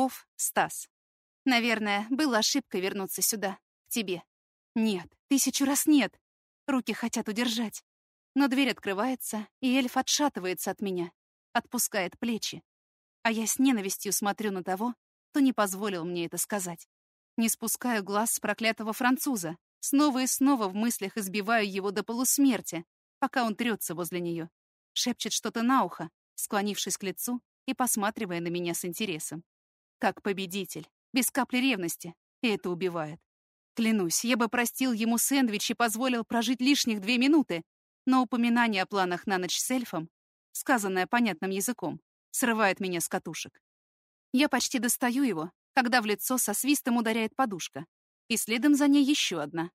Вов, Стас. Наверное, была ошибкой вернуться сюда, к тебе. Нет, 1000 раз нет. Руки хотят удержать. Но дверь открывается, и эльф отшатывается от меня, отпускает плечи. А я с ненавистью смотрю на того, кто не позволил мне это сказать. Не спускаю глаз с проклятого француза, снова и снова в мыслях избиваю его до полусмерти, пока он трется возле нее. Шепчет что-то на ухо, склонившись к лицу и посматривая на меня с интересом. Как победитель, без капли ревности, и это убивает. Клянусь, я бы простил ему сэндвич и позволил прожить лишних 2 минуты, но упоминание о планах на ночь с эльфом, сказанное понятным языком, срывает меня с катушек. Я почти достаю его, когда в лицо со свистом ударяет подушка, и следом за ней еще одна.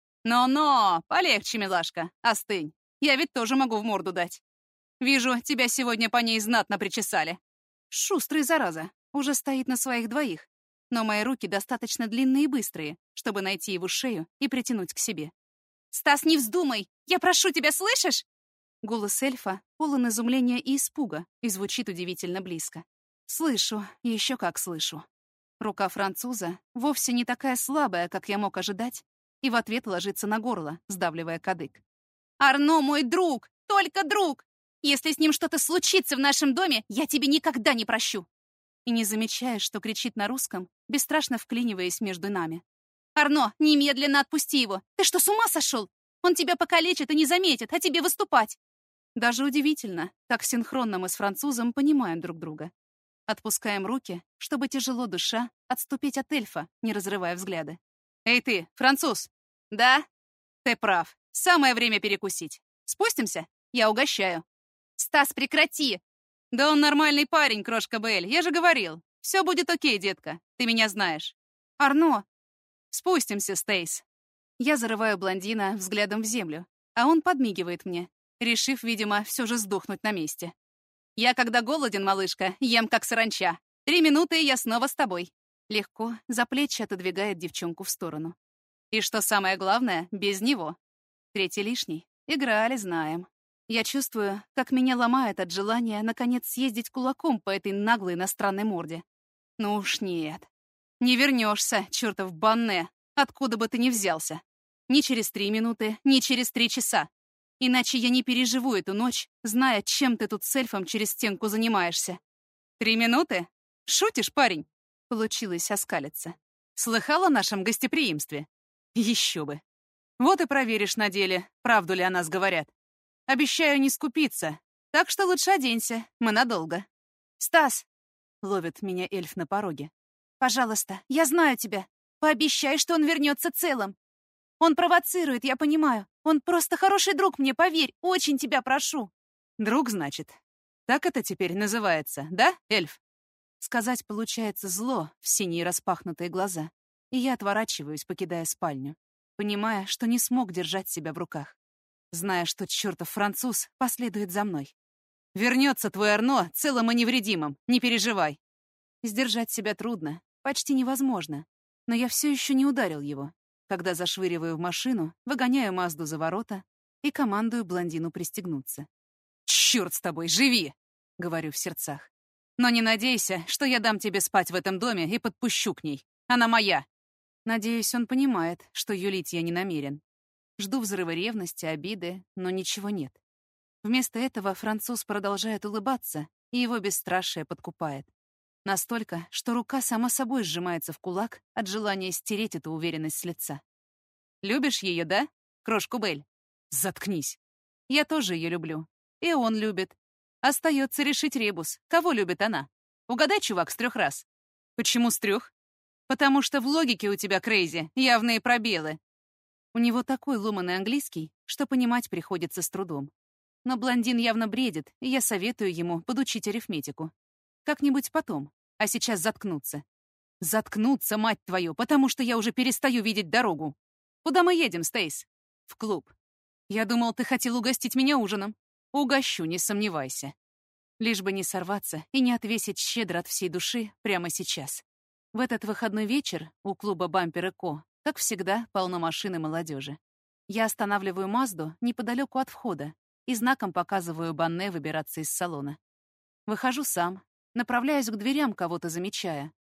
«Но-но, полегче, милашка, остынь. Я ведь тоже могу в морду дать. Вижу, тебя сегодня по ней знатно причесали». Шустрый, зараза, уже стоит на своих двоих, но мои руки достаточно длинные и быстрые, чтобы найти его шею и притянуть к себе. «Стас, не вздумай! Я прошу тебя, слышишь?» Голос эльфа полон изумления и испуга и звучит удивительно близко. Слышу, еще как слышу. Рука француза вовсе не такая слабая, как я мог ожидать, и в ответ ложится на горло, сдавливая кадык. «Арно мой друг! Только друг! Если с ним что-то случится в нашем доме, я тебе никогда не прощу!» И не замечая, что кричит на русском, бесстрашно вклиниваясь между нами. «Арно, немедленно отпусти его! Ты что, с ума сошел? Он тебя покалечит и не заметит, а тебе выступать!» Даже удивительно, как синхронно мы с французом понимаем друг друга. Отпускаем руки, чтобы, тяжело дыша, отступить от эльфа, не разрывая взгляды. «Эй ты, француз!» «Да?» «Ты прав. Самое время перекусить. Спустимся? Я угощаю». «Стас, прекрати!» «Да он нормальный парень, крошка Белль, я же говорил. Все будет окей, детка, ты меня знаешь». «Арно!» «Спустимся, Стейс». Я зарываю блондина взглядом в землю, а он подмигивает мне, решив, видимо, все же сдохнуть на месте. «Я, когда голоден, малышка, ем как саранча. 3 минуты, и я снова с тобой». Легко за плечи отодвигает девчонку в сторону. И что самое главное, без него. 3-й лишний. Играли, знаем. Я чувствую, как меня ломает от желания наконец съездить кулаком по этой наглой иностранной морде. Ну уж нет. Не вернешься, чертов банне, откуда бы ты ни взялся. Ни через 3 минуты, ни через 3 часа. Иначе я не переживу эту ночь, зная, чем ты тут с эльфом через стенку занимаешься. 3 минуты? Шутишь, парень? Получилось оскалиться. Слыхала о нашем гостеприимстве? Еще бы. Вот и проверишь на деле, правду ли о нас говорят. Обещаю не скупиться, так что лучше оденься, мы надолго. «Стас!» — ловит меня эльф на пороге. «Пожалуйста, я знаю тебя. Пообещай, что он вернется целым. Он провоцирует, я понимаю. Он просто хороший друг мне, поверь, очень тебя прошу». «Друг, значит? Так это теперь называется, да, эльф?» Сказать получается зло в синие распахнутые глаза, и я отворачиваюсь, покидая спальню, понимая, что не смог держать себя в руках, зная, что чертов француз последует за мной. «Вернется твой Арно целым и невредимым, не переживай». Сдержать себя трудно, почти невозможно, но я все еще не ударил его, когда зашвыриваю в машину, выгоняю Мазду за ворота и командую блондину пристегнуться. «Черт с тобой, живи!» — говорю в сердцах. «Но не надейся, что я дам тебе спать в этом доме и подпущу к ней. Она моя». Надеюсь, он понимает, что юлить я не намерен. Жду взрыва ревности, обиды, но ничего нет. Вместо этого француз продолжает улыбаться, и его бесстрашие подкупает. Настолько, что рука сама собой сжимается в кулак от желания стереть эту уверенность с лица. «Любишь ее, да, крошку Белль?» «Заткнись». «Я тоже ее люблю. И он любит. Остается решить ребус. Кого любит она? Угадай, чувак, с 3 раз». «Почему с 3? «Потому что в логике у тебя, Крейзи, явные пробелы». У него такой ломаный английский, что понимать приходится с трудом. Но блондин явно бредит, и я советую ему подучить арифметику. Как-нибудь потом, а сейчас заткнуться. Заткнуться, мать твою, потому что я уже перестаю видеть дорогу. Куда мы едем, Стейс? В клуб. Я думал, ты хотел угостить меня ужином. Угощу, не сомневайся. Лишь бы не сорваться и не отвесить щедро от всей души прямо сейчас. В этот выходной вечер у клуба «Бампер & Ко», как всегда, полно машин и молодежи. Я останавливаю Мазду неподалеку от входа и знаком показываю Банне выбираться из салона. Выхожу сам, направляюсь к дверям, кого-то замечая,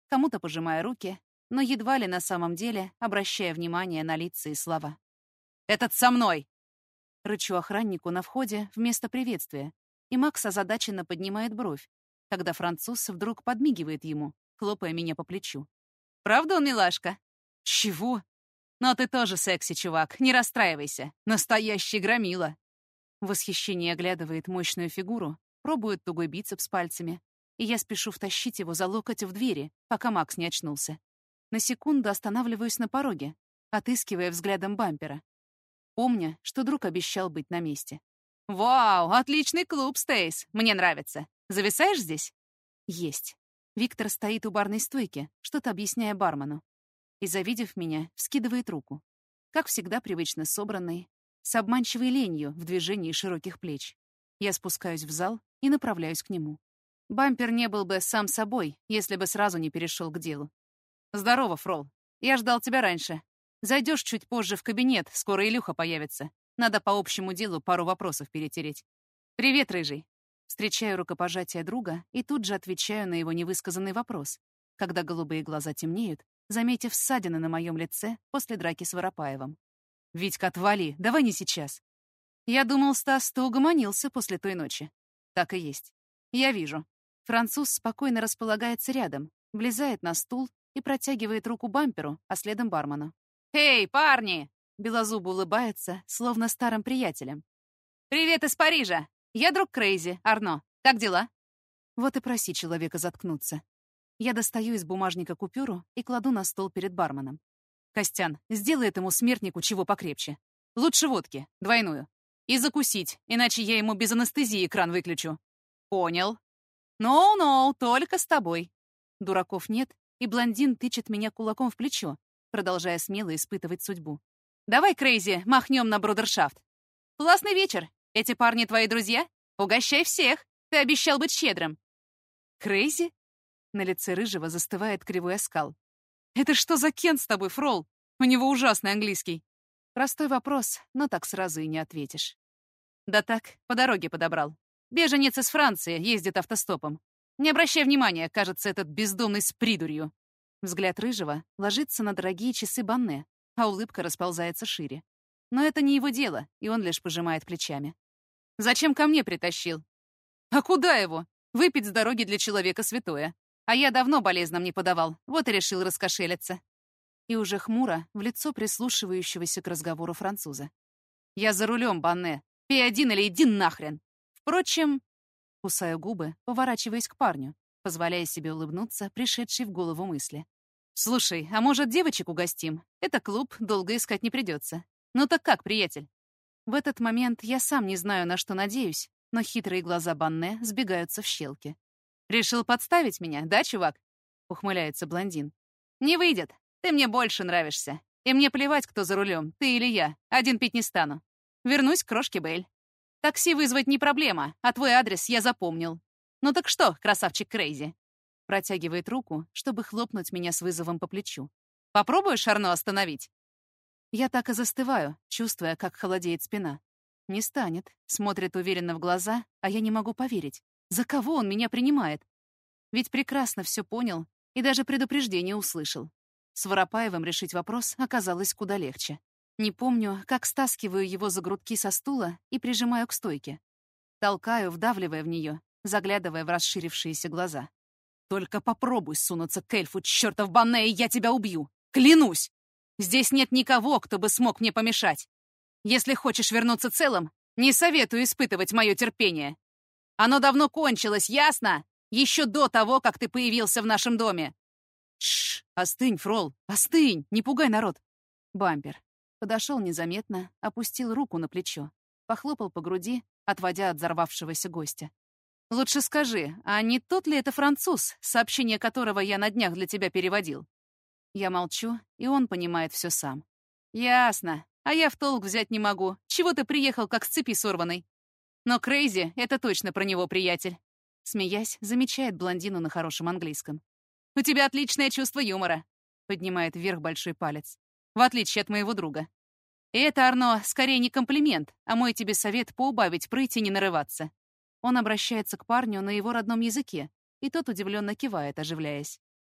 кому-то пожимая руки, но едва ли на самом деле обращая внимание на лица и слова. «Этот со мной!» Рычу охраннику на входе вместо приветствия, и Макс озадаченно поднимает бровь, когда француз вдруг подмигивает ему, хлопая меня по плечу. «Правда он милашка?» «Чего?» «Но ты тоже секси, чувак, не расстраивайся. Настоящий громила!» В восхищении оглядывает мощную фигуру, пробует тугой бицепс пальцами, и я спешу втащить его за локоть в двери, пока Макс не очнулся. На секунду останавливаюсь на пороге, отыскивая взглядом бампера, помня, что друг обещал быть на месте. «Вау, отличный клуб, Стейс! Мне нравится. Зависаешь здесь?» «Есть». Виктор стоит у барной стойки, что-то объясняя бармену. И, завидев меня, вскидывает руку. Как всегда, привычно собранный, с обманчивой ленью в движении широких плеч. Я спускаюсь в зал и направляюсь к нему. Бампер не был бы сам собой, если бы сразу не перешел к делу. «Здорово, Фрол. Я ждал тебя раньше. Зайдешь чуть позже в кабинет, скоро Илюха появится. Надо по общему делу пару вопросов перетереть. Привет, Рыжий». Встречаю рукопожатие друга и тут же отвечаю на его невысказанный вопрос, когда голубые глаза темнеют, заметив ссадины на моем лице после драки с Воропаевым. «Витька, отвали, давай не сейчас». Я думал, Стас, ты угомонился после той ночи. Так и есть. Я вижу. Француз спокойно располагается рядом, влезает на стул и протягивает руку бамперу, а следом бармену. «Эй, парни!» Белозуб улыбается, словно старым приятелем. «Привет из Парижа! Я друг Крейзи, Арно. Как дела?» Вот и проси человека заткнуться. Я достаю из бумажника купюру и кладу на стол перед барменом. «Костян, сделай этому смертнику чего покрепче. Лучше водки, двойную. И закусить, иначе я ему без анестезии кран выключу». «Понял». «Ноу-ноу, только с тобой». Дураков нет, и блондин тычет меня кулаком в плечо, продолжая смело испытывать судьбу. «Давай, Крейзи, махнем на брудершафт. Классный вечер. Эти парни твои друзья? Угощай всех. Ты обещал быть щедрым». «Крейзи?» На лице Рыжего застывает кривой оскал. «Это что за Кент с тобой, Фрол? У него ужасный английский». Простой вопрос, но так сразу и не ответишь. Да так, по дороге подобрал. Беженец из Франции, ездит автостопом. Не обращай внимания, кажется, этот бездомный с придурью. Взгляд Рыжего ложится на дорогие часы Банне, а улыбка расползается шире. Но это не его дело, и он лишь пожимает плечами. «Зачем ко мне притащил?» «А куда его? Выпить с дороги для человека святое. А я давно болезням не подавал, вот и решил раскошелиться». И уже хмуро в лицо прислушивающегося к разговору француза. «Я за рулем, Банне. Пей один или иди нахрен. Впрочем...» Кусаю губы, поворачиваясь к парню, позволяя себе улыбнуться, пришедшей в голову мысли. «Слушай, а может, девочек угостим? Это клуб, долго искать не придется. Ну так как, приятель?» В этот момент я сам не знаю, на что надеюсь, но хитрые глаза Банне сбегаются в щелки. «Решил подставить меня, да, чувак?» — ухмыляется блондин. «Не выйдет. Ты мне больше нравишься. И мне плевать, кто за рулем, ты или я. Один пить не стану. Вернусь к крошке Бэйль. Такси вызвать не проблема, а твой адрес я запомнил. Ну так что, красавчик Крейзи?» Протягивает руку, чтобы хлопнуть меня с вызовом по плечу. «Попробуешь Арно остановить?» Я так и застываю, чувствуя, как холодеет спина. Не станет, смотрит уверенно в глаза, а я не могу поверить. За кого он меня принимает? Ведь прекрасно все понял и даже предупреждение услышал. С Воропаевым решить вопрос оказалось куда легче. Не помню, как стаскиваю его за грудки со стула и прижимаю к стойке. Толкаю, вдавливая в нее, заглядывая в расширившиеся глаза. «Только попробуй сунуться к эльфу, чертов Банне, и я тебя убью! Клянусь! Здесь нет никого, кто бы смог мне помешать. Если хочешь вернуться целым, не советую испытывать мое терпение. Оно давно кончилось, ясно? Еще до того, как ты появился в нашем доме». «Тш, остынь, Фрол, остынь, не пугай народ». Бампер подошел незаметно, опустил руку на плечо, похлопал по груди, отводя от взорвавшегося гостя. «Лучше скажи, а не тот ли это француз, сообщение которого я на днях для тебя переводил?» Я молчу, и он понимает все сам. «Ясно. А я в толк взять не могу. Чего ты приехал, как с цепи сорванный?» «Но Крейзи — это точно про него, приятель». Смеясь, замечает блондину на хорошем английском. «У тебя отличное чувство юмора», — поднимает вверх большой палец. «В отличие от моего друга. И это, Арно, скорее не комплимент, а мой тебе совет поубавить прыть и не нарываться». Он обращается к парню на его родном языке, и тот удивленно кивает, оживляясь.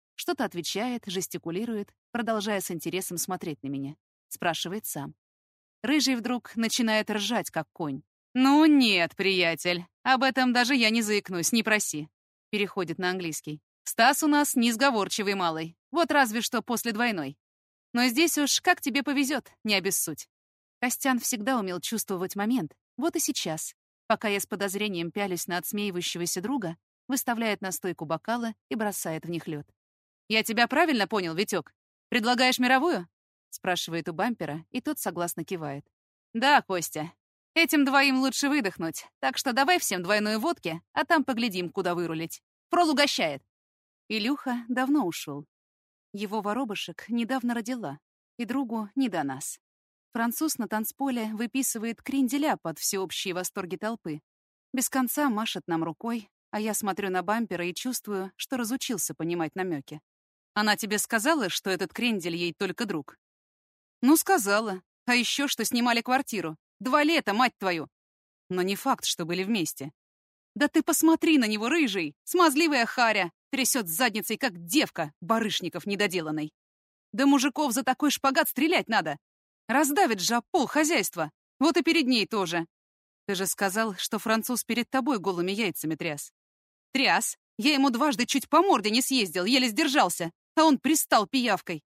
Что-то отвечает, жестикулирует, продолжая с интересом смотреть на меня. Спрашивает сам. Рыжий вдруг начинает ржать, как конь. «Ну нет, приятель, об этом даже я не заикнусь, не проси». Переходит на английский. «Стас у нас несговорчивый малый, вот разве что после двойной. Но здесь уж как тебе повезет, не обессудь». Костян всегда умел чувствовать момент, вот и сейчас, пока я с подозрением пялюсь на отсмеивающегося друга, выставляет на стойку бокалы и бросает в них лед. «Я тебя правильно понял, Витек? Предлагаешь мировую?» Спрашивает у бампера, и тот согласно кивает. «Да, Костя. Этим двоим лучше выдохнуть, так что давай всем двойную водки, а там поглядим, куда вырулить. Фрол угощает». Илюха давно ушел. Его воробушек недавно родила, и другу не до нас. Француз на танцполе выписывает кренделя под всеобщие восторги толпы. Без конца машет нам рукой, а я смотрю на бампера и чувствую, что разучился понимать намеки. «Она тебе сказала, что этот крендель ей только друг?» «Ну, сказала. А еще, что снимали квартиру. 2 лета, мать твою!» «Но не факт, что были вместе». «Да ты посмотри на него, рыжий! Смазливая харя! Трясет задницей, как девка, барышников недоделанной. Да мужиков за такой шпагат стрелять надо! Раздавит же об пол хозяйства! Вот и перед ней тоже!» «Ты же сказал, что француз перед тобой голыми яйцами тряс». «Тряс! Я ему дважды чуть по морде не съездил, еле сдержался, а он пристал пиявкой».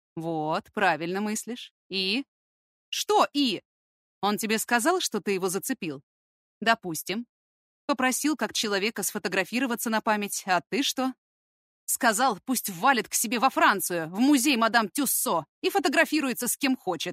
«Вот, правильно мыслишь. И?» «Что «и»?» «Он тебе сказал, что ты его зацепил?» «Допустим. Попросил как человека сфотографироваться на память, а ты что?» «Сказал, пусть валит к себе во Францию, в музей мадам Тюссо, и фотографируется с кем хочет.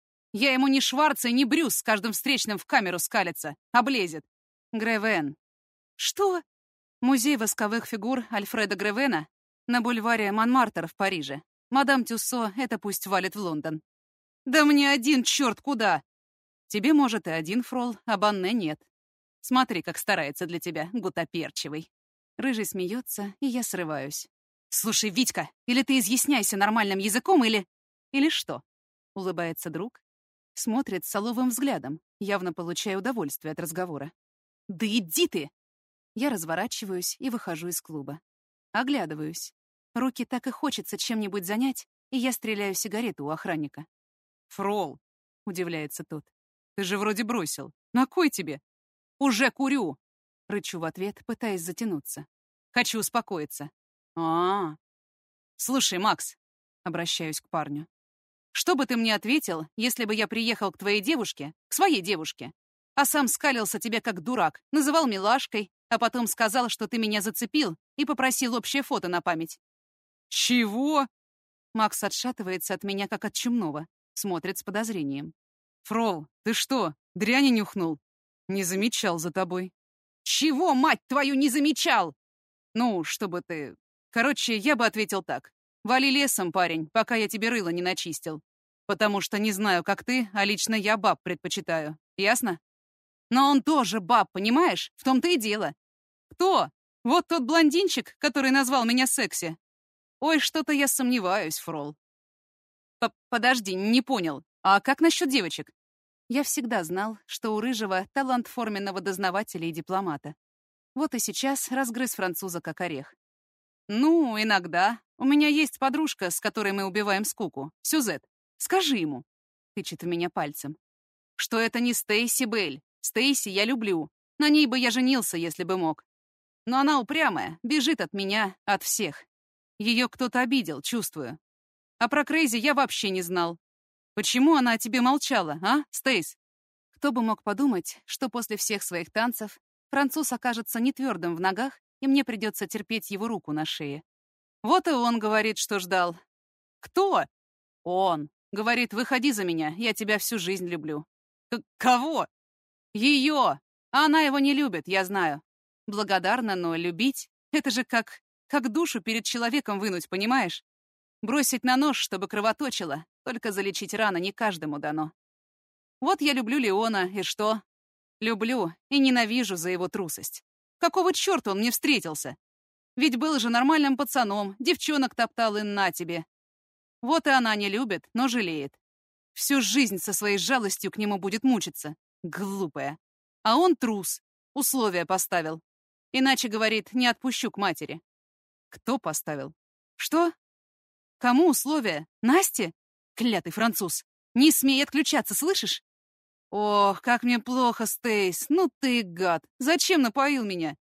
Я ему ни Шварца и ни Брюс с каждым встречным в камеру скалится, облезет. Гревен». «Что?» «Музей восковых фигур Альфреда Гревена на бульваре Монмартр в Париже. Мадам Тюссо это пусть валит в Лондон». «Да мне один черт куда!» «Тебе, может, и один фрол, а Банне нет. Смотри, как старается для тебя, гутоперчивый». Рыжий смеется, и я срываюсь. «Слушай, Витька, или ты изъясняйся нормальным языком, или...» «Или что?» — улыбается друг. Смотрит соловым взглядом, явно получая удовольствие от разговора. «Да иди ты!» Я разворачиваюсь и выхожу из клуба. Оглядываюсь. Руки так и хочется чем-нибудь занять, и я стреляю сигарету у охранника. «Фрол!» — удивляется тот. «Ты же вроде бросил. На кой тебе?» «Уже курю!» — рычу в ответ, пытаясь затянуться. «Хочу успокоиться». «А-а-а!» «Слушай, Макс!» — обращаюсь к парню. «Что бы ты мне ответил, если бы я приехал к твоей девушке, к своей девушке, а сам скалился тебе как дурак, называл милашкой, а потом сказал, что ты меня зацепил и попросил общее фото на память?» «Чего?» Макс отшатывается от меня, как от чумного, смотрит с подозрением. «Фрол, ты что, дряни нюхнул? Не замечал за тобой». «Чего, мать твою, не замечал?» «Ну, чтобы ты...» Короче, я бы ответил так. «Вали лесом, парень, пока я тебе рыло не начистил. Потому что не знаю, как ты, а лично я баб предпочитаю. Ясно?» «Но он тоже баб, понимаешь? В том-то и дело». «Кто? Вот тот блондинчик, который назвал меня секси?» «Ой, что-то я сомневаюсь, Фрол». «Подожди, не понял. А как насчет девочек?» Я всегда знал, что у Рыжего талант форменного дознавателя и дипломата. Вот и сейчас разгрыз француза как орех. «Ну, иногда. У меня есть подружка, с которой мы убиваем скуку. Сюзет. Скажи ему», — тычет в меня пальцем, «что это не Стейси Белль. Стейси я люблю. На ней бы я женился, если бы мог. Но она упрямая, бежит от меня, от всех. Ее кто-то обидел, чувствую. А про Крейзи я вообще не знал. Почему она о тебе молчала, а, Стейс?» Кто бы мог подумать, что после всех своих танцев француз окажется нетвердым в ногах, и мне придется терпеть его руку на шее. Вот и он говорит, что ждал. «Кто?» «Он. Говорит, выходи за меня, я тебя всю жизнь люблю». «Кого?» «Ее. А она его не любит, я знаю. Благодарна, но любить — это же как душу перед человеком вынуть, понимаешь? Бросить на нож, чтобы кровоточило, только залечить раны не каждому дано. Вот я люблю Леона, и что? Люблю и ненавижу за его трусость. Какого черта он мне встретился? Ведь был же нормальным пацаном, девчонок топтал и на тебе. Вот и она не любит, но жалеет. Всю жизнь со своей жалостью к нему будет мучиться. Глупая. А он трус. Условия поставил. Иначе, говорит, не отпущу к матери. Кто поставил? Что? Кому условия? Насте? Клятый француз. Не смей отключаться, слышишь? Ох, как мне плохо, Стейс. Ну ты гад. Зачем напоил меня?